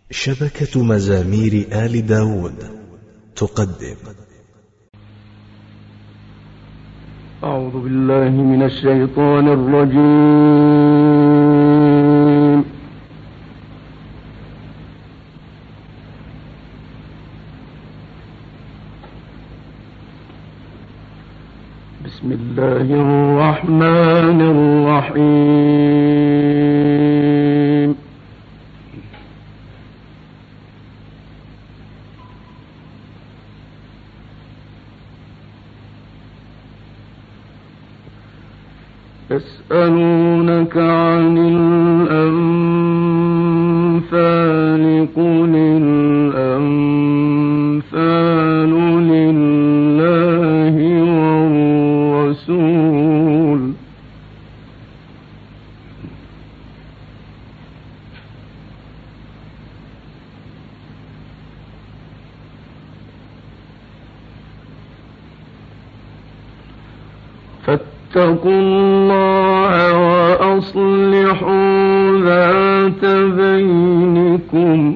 شبكة مزامير آل داود تقدم. أعوذ بالله من الشيطان الرجيم. بسم الله الرحمن الرحيم. يسألونك عن الأنفال قل الأنفال لله والرسول فاتقوا الله وأصلحوا ذات بينكم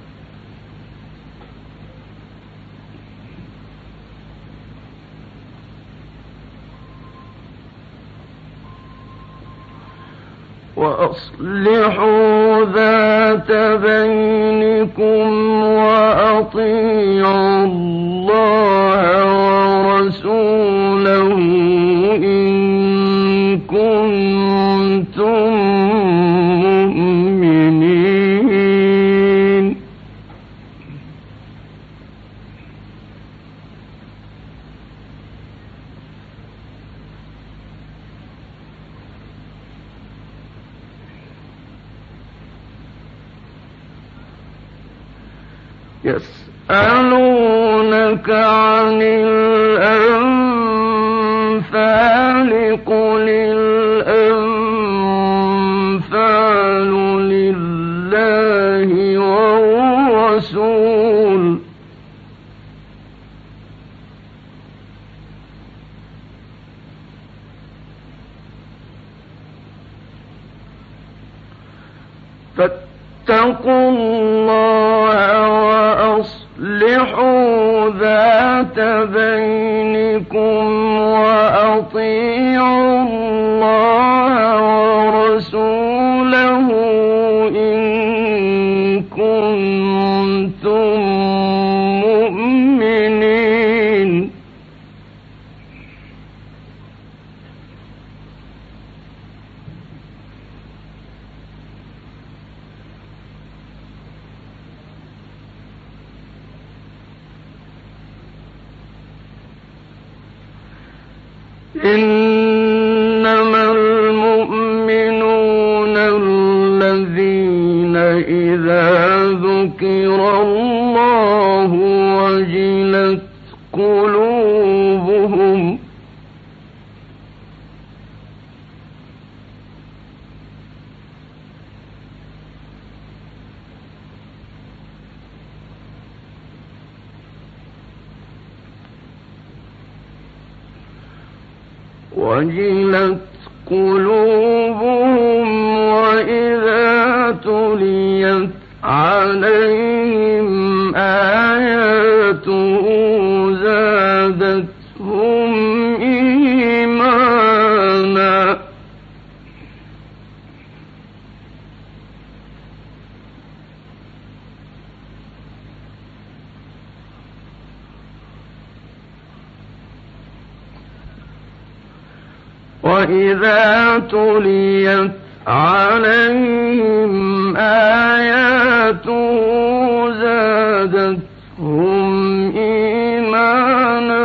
وأطيعوا الله ورسوله إن كنتم مؤمنين. يسألونك عن الأنفال قل الأنفال لله والرسول فاتقوا الله وأصلحوا ذات بينكم وأطيعوا الله ورسوله إن كنتم مؤمنين. إنما المؤمنون الذين إذا ذكر الله وجلت قلوبهم وإذا تليت عليهم آياته زادتهم إيمانا وإذا تليت عليهم آياته زادتهم إيمانا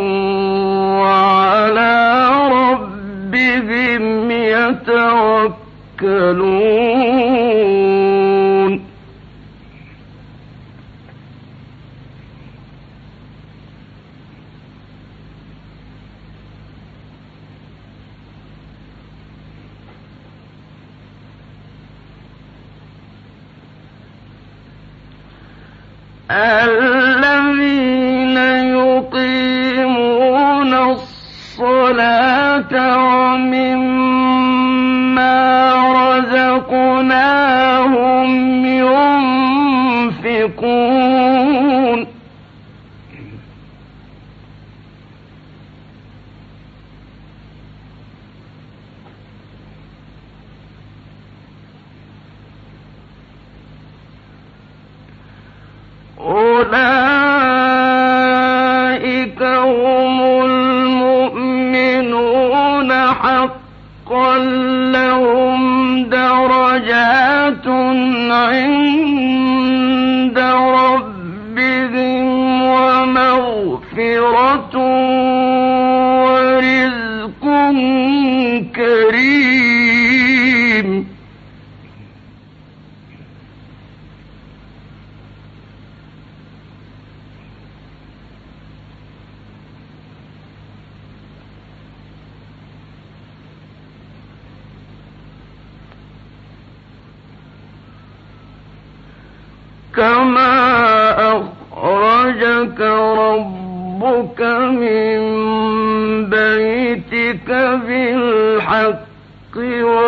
وعلى ربهم يتوكلون. الذين يقيمون الصلاة ومما رزقناهم ينفقون مشركون أولئك هم المؤمنون حقا لهم درجات عند ربهم ومغفرة ورزق كريم كما أخرجك ربك من بيتك بالحق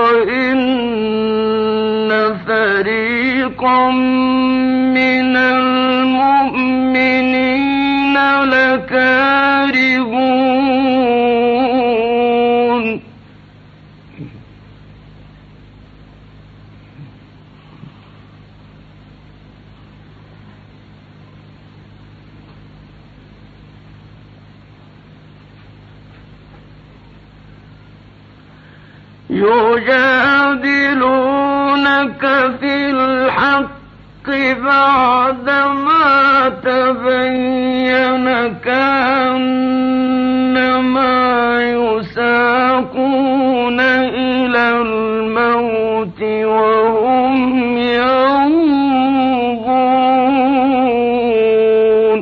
وإن فريقا من المؤمنين لكارهون يجادلونك في الحق بعدما تبين كأنما يساقون إلى الموت وهم ينظرون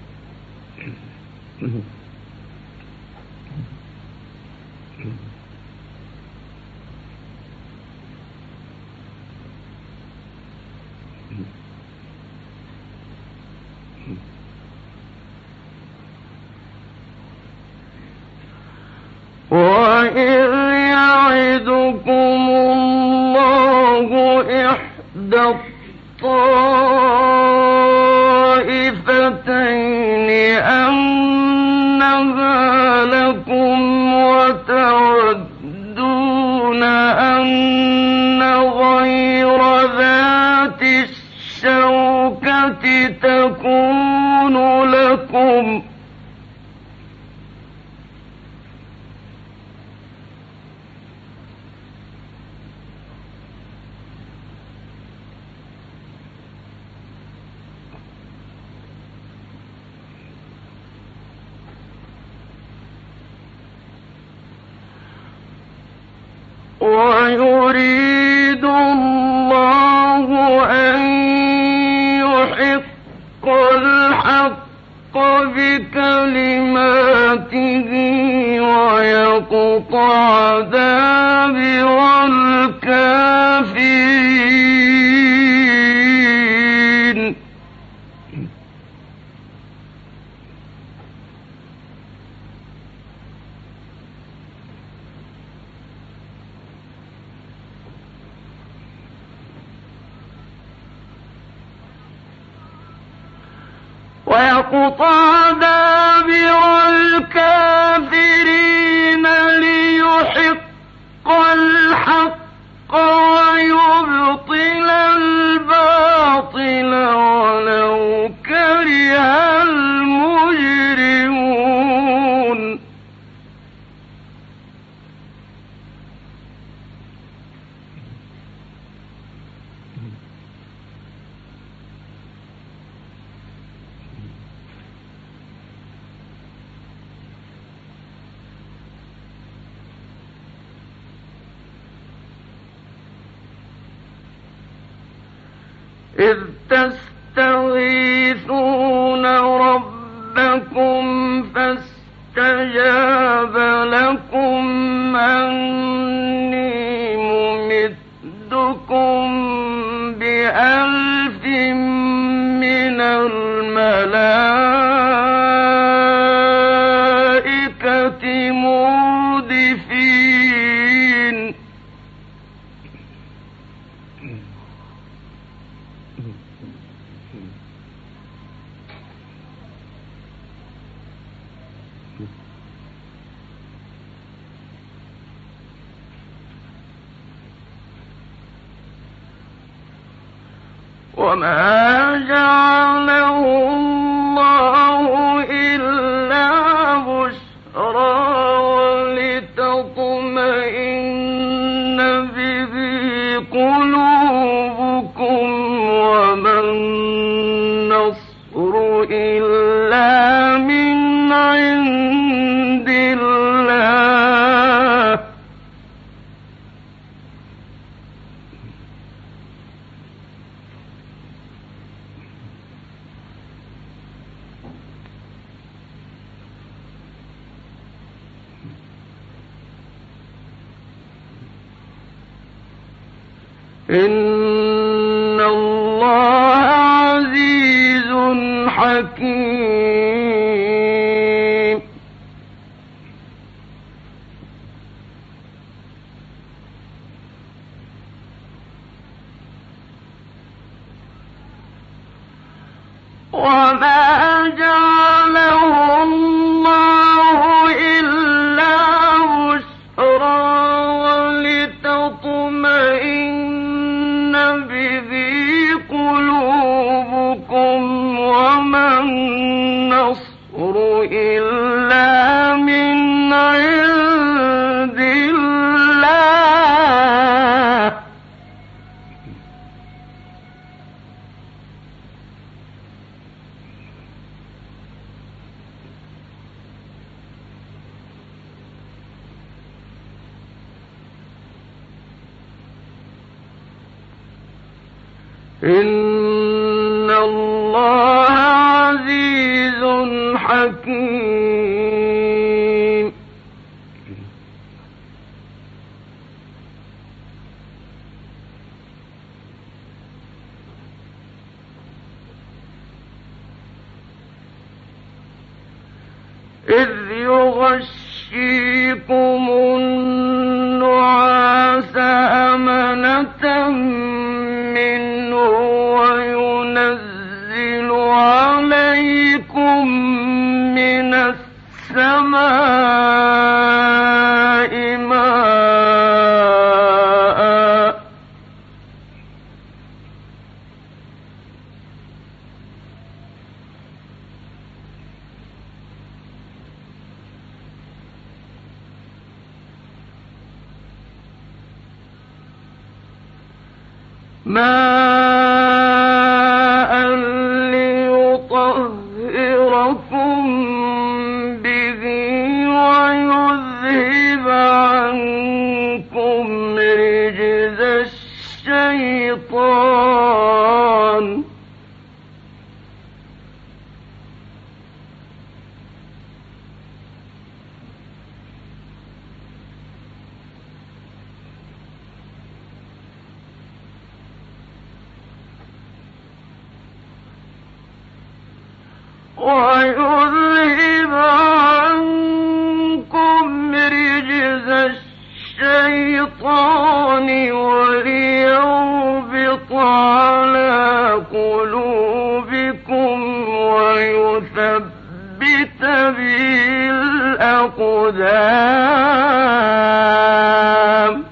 وإذ يعدكم الله إحدى الطائفتين أنها لكم وتودون أن غير ذات الشوكة تكون لكم ويريد الله أن يحق الحق بكلماته ويقطع دابر الكافرين ويقطع دابر الكافرين ليحق الحق ويبطل الباطل ولو كره المجرمون إذ تستغيثون ربكم فاستجاب لكم أني ممدكم بألف من الملائكة مردفين وما جعله الله إلا بشرى ولتطمئن به قلوبكم وما النصر إلا من عند الله إن الله عزيز حكيم وما جعله الله إلا بشرى ولتطمئن به قلوبكم وما النصر إلا من عند الله إن الله عزيز حكيم إذ يغشيكم النعاس أمنة منه وينزل عليكم من السماء ماء ليطهركم به ويذهب عنكم رجز الشيطان ويذهب عنكم رجز الشيطان وليربط على قلوبكم ويثبت به الأقدام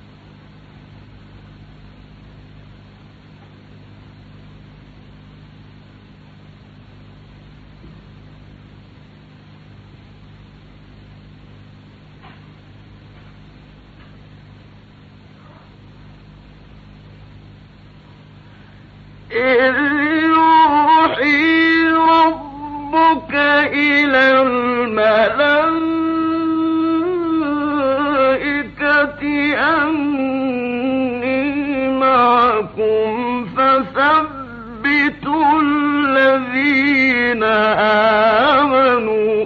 إذ يوحي ربك إلى الملائكة أني معكم فثبتوا الذين آمنوا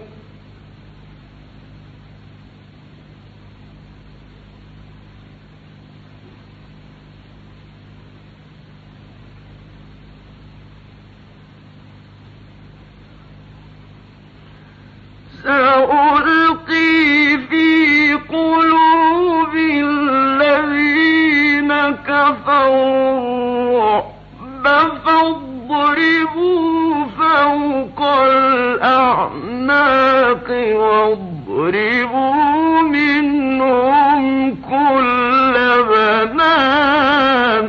سألقي في قلوب الذين كفروا الرعب فاضربوا فوق الأعناق واضربوا منهم كل بنان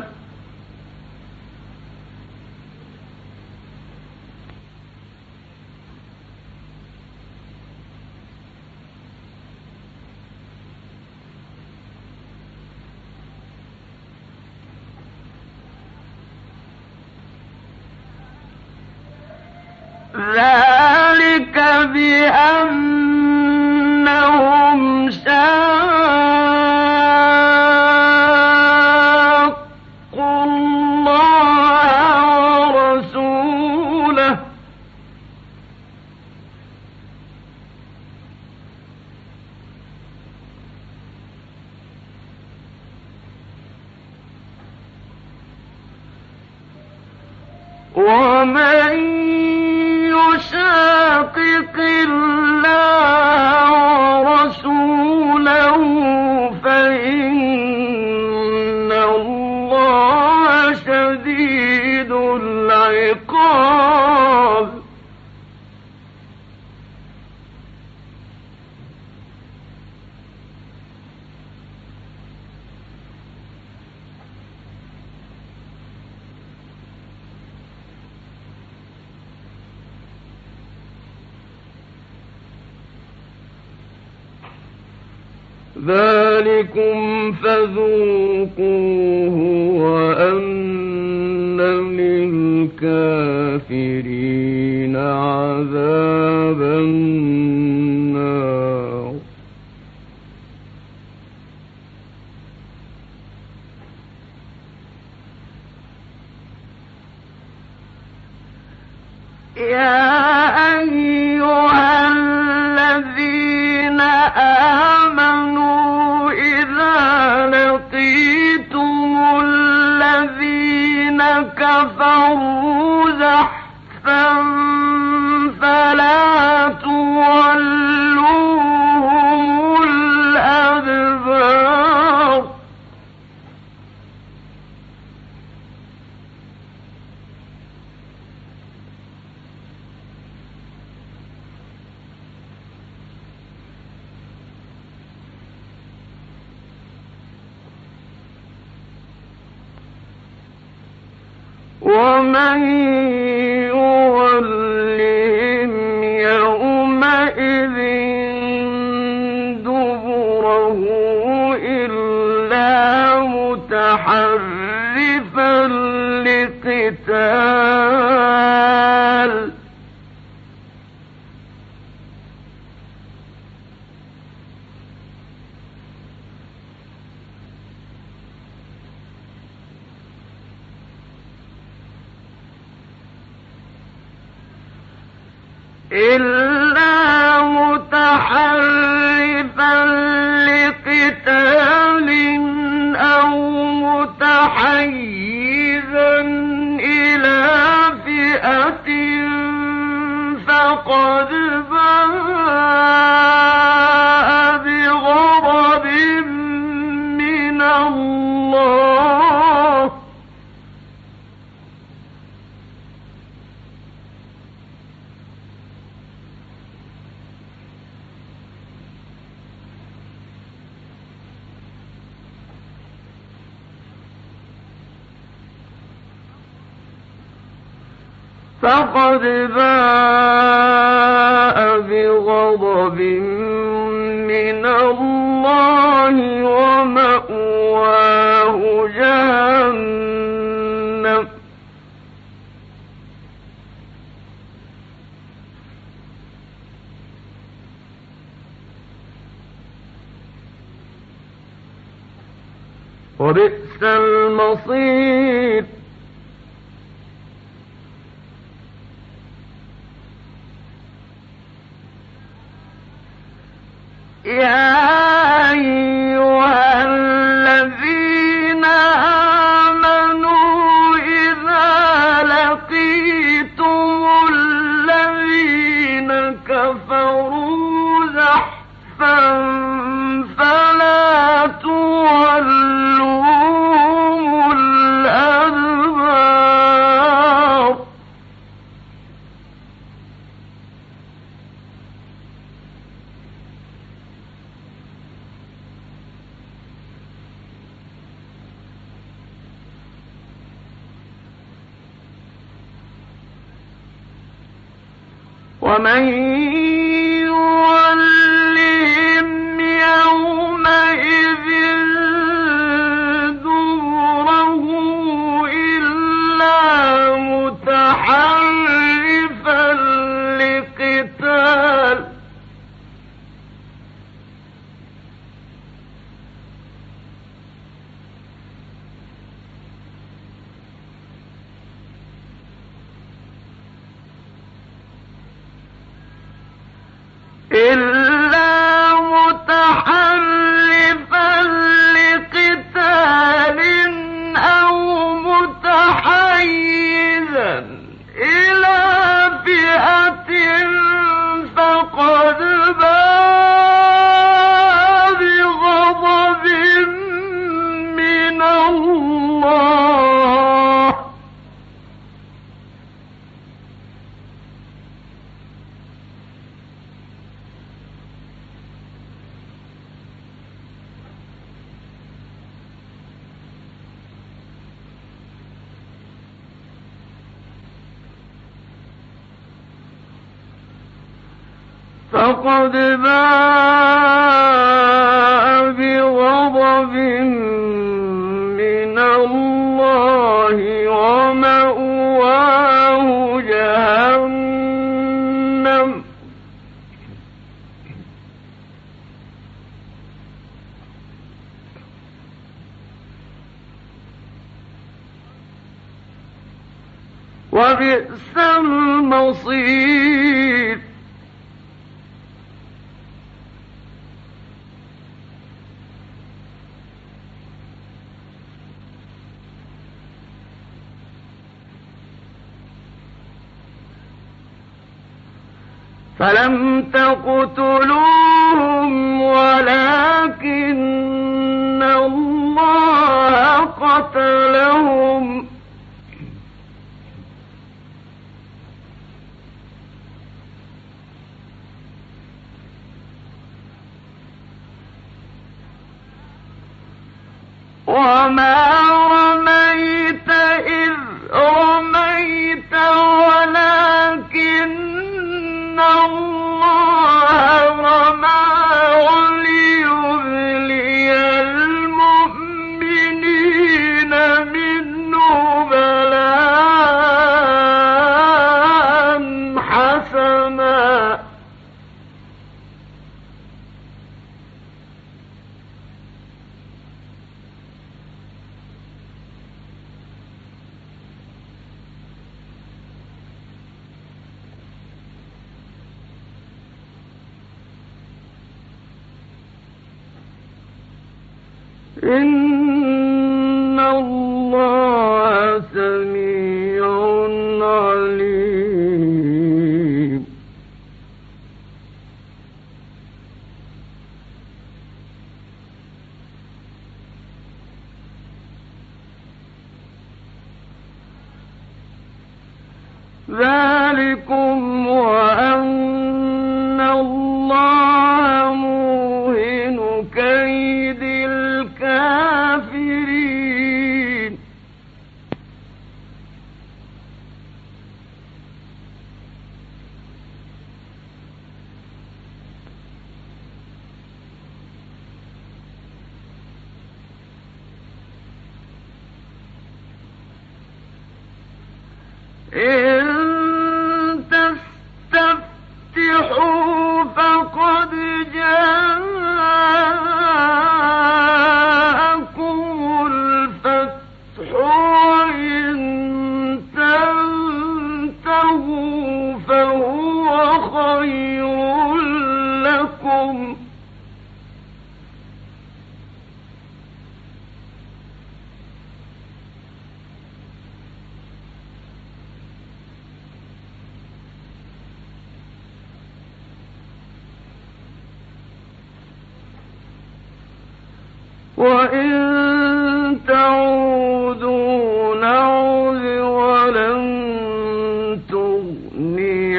ذلك بأنهم شاقوا الله ورسوله ومن يشاقق الله ورسوله فإن الله شديد العقاب ذلكم فذوقوه وأن للكافرين عذاب النار يا أيها الذين آمنوا إذا لقيتم الذين كفروا زحفا فلا تولوهم الأدبار ومن يولهم يومئذ دبره إلا متحرفا لقتال أو متحيزا إلى فئة فقد باء بغضب من الله فقد باء بغضب من الله ومأواه جهنم وبئس المصير يا أيها الذين آمنوا إذا لقيتم الذين كفروا زحفا فلا تولوهم الأدبار ومن يولهم يومئذ دبره إلا متحرفا لقتال أو متحيزا إلى فئة فقد باء بغضب من الله فقد باء بغضب من الله ومأواه جهنم وبئس المصير فلم تقتلوهم ولكن الله قتلهم وما رميت إذ رميت ولكن الله رمى وليبلي المؤمنين منه بلاء حسنا إن الله سميع عليم ذلكم وأن الله موهن كيد الكافرين إن تستفتحوا فقد جاءكم الفتح وإن تنتهوا فهو خير لكم وإن تعودوا نعد ولن تغني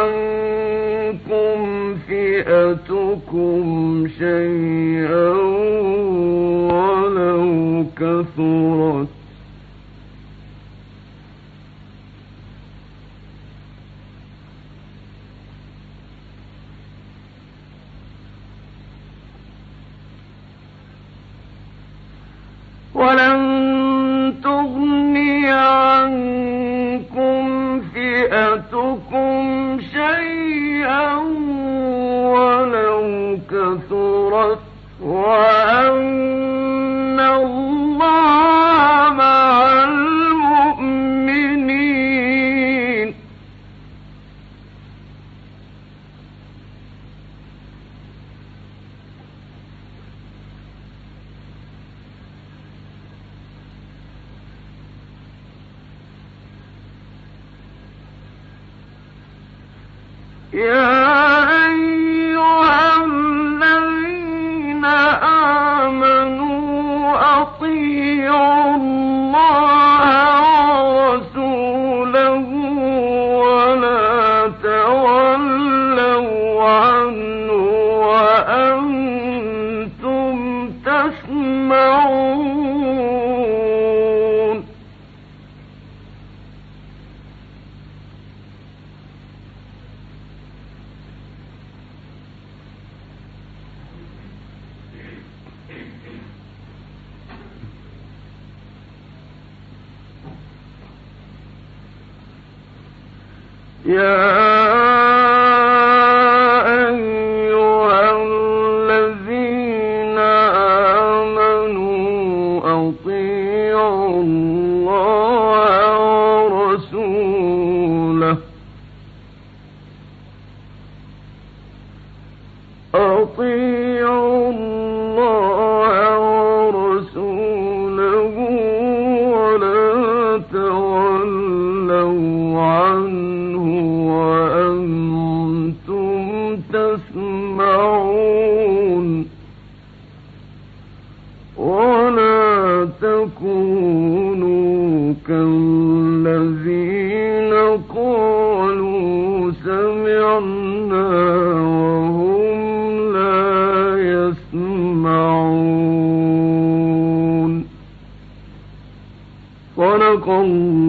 عنكم فئتكم شيئا ولو كثرت ولن تغني عنكم فئتكم شيئا ولو كثرت وأن الله مع المؤمنين. يا أيها الذين آمنوا أطيعوا الله ورسوله ولا تولوا عنه وأنتم تسمعون. يا أيها الذين آمنوا أطيعوا الله ورسوله أطيعوا الله ورسوله ولا تولوا عنه وأنتم تسمعون. ولا تكونوا كالذين قالوا سمعنا وهم لا يسمعون. صدق الله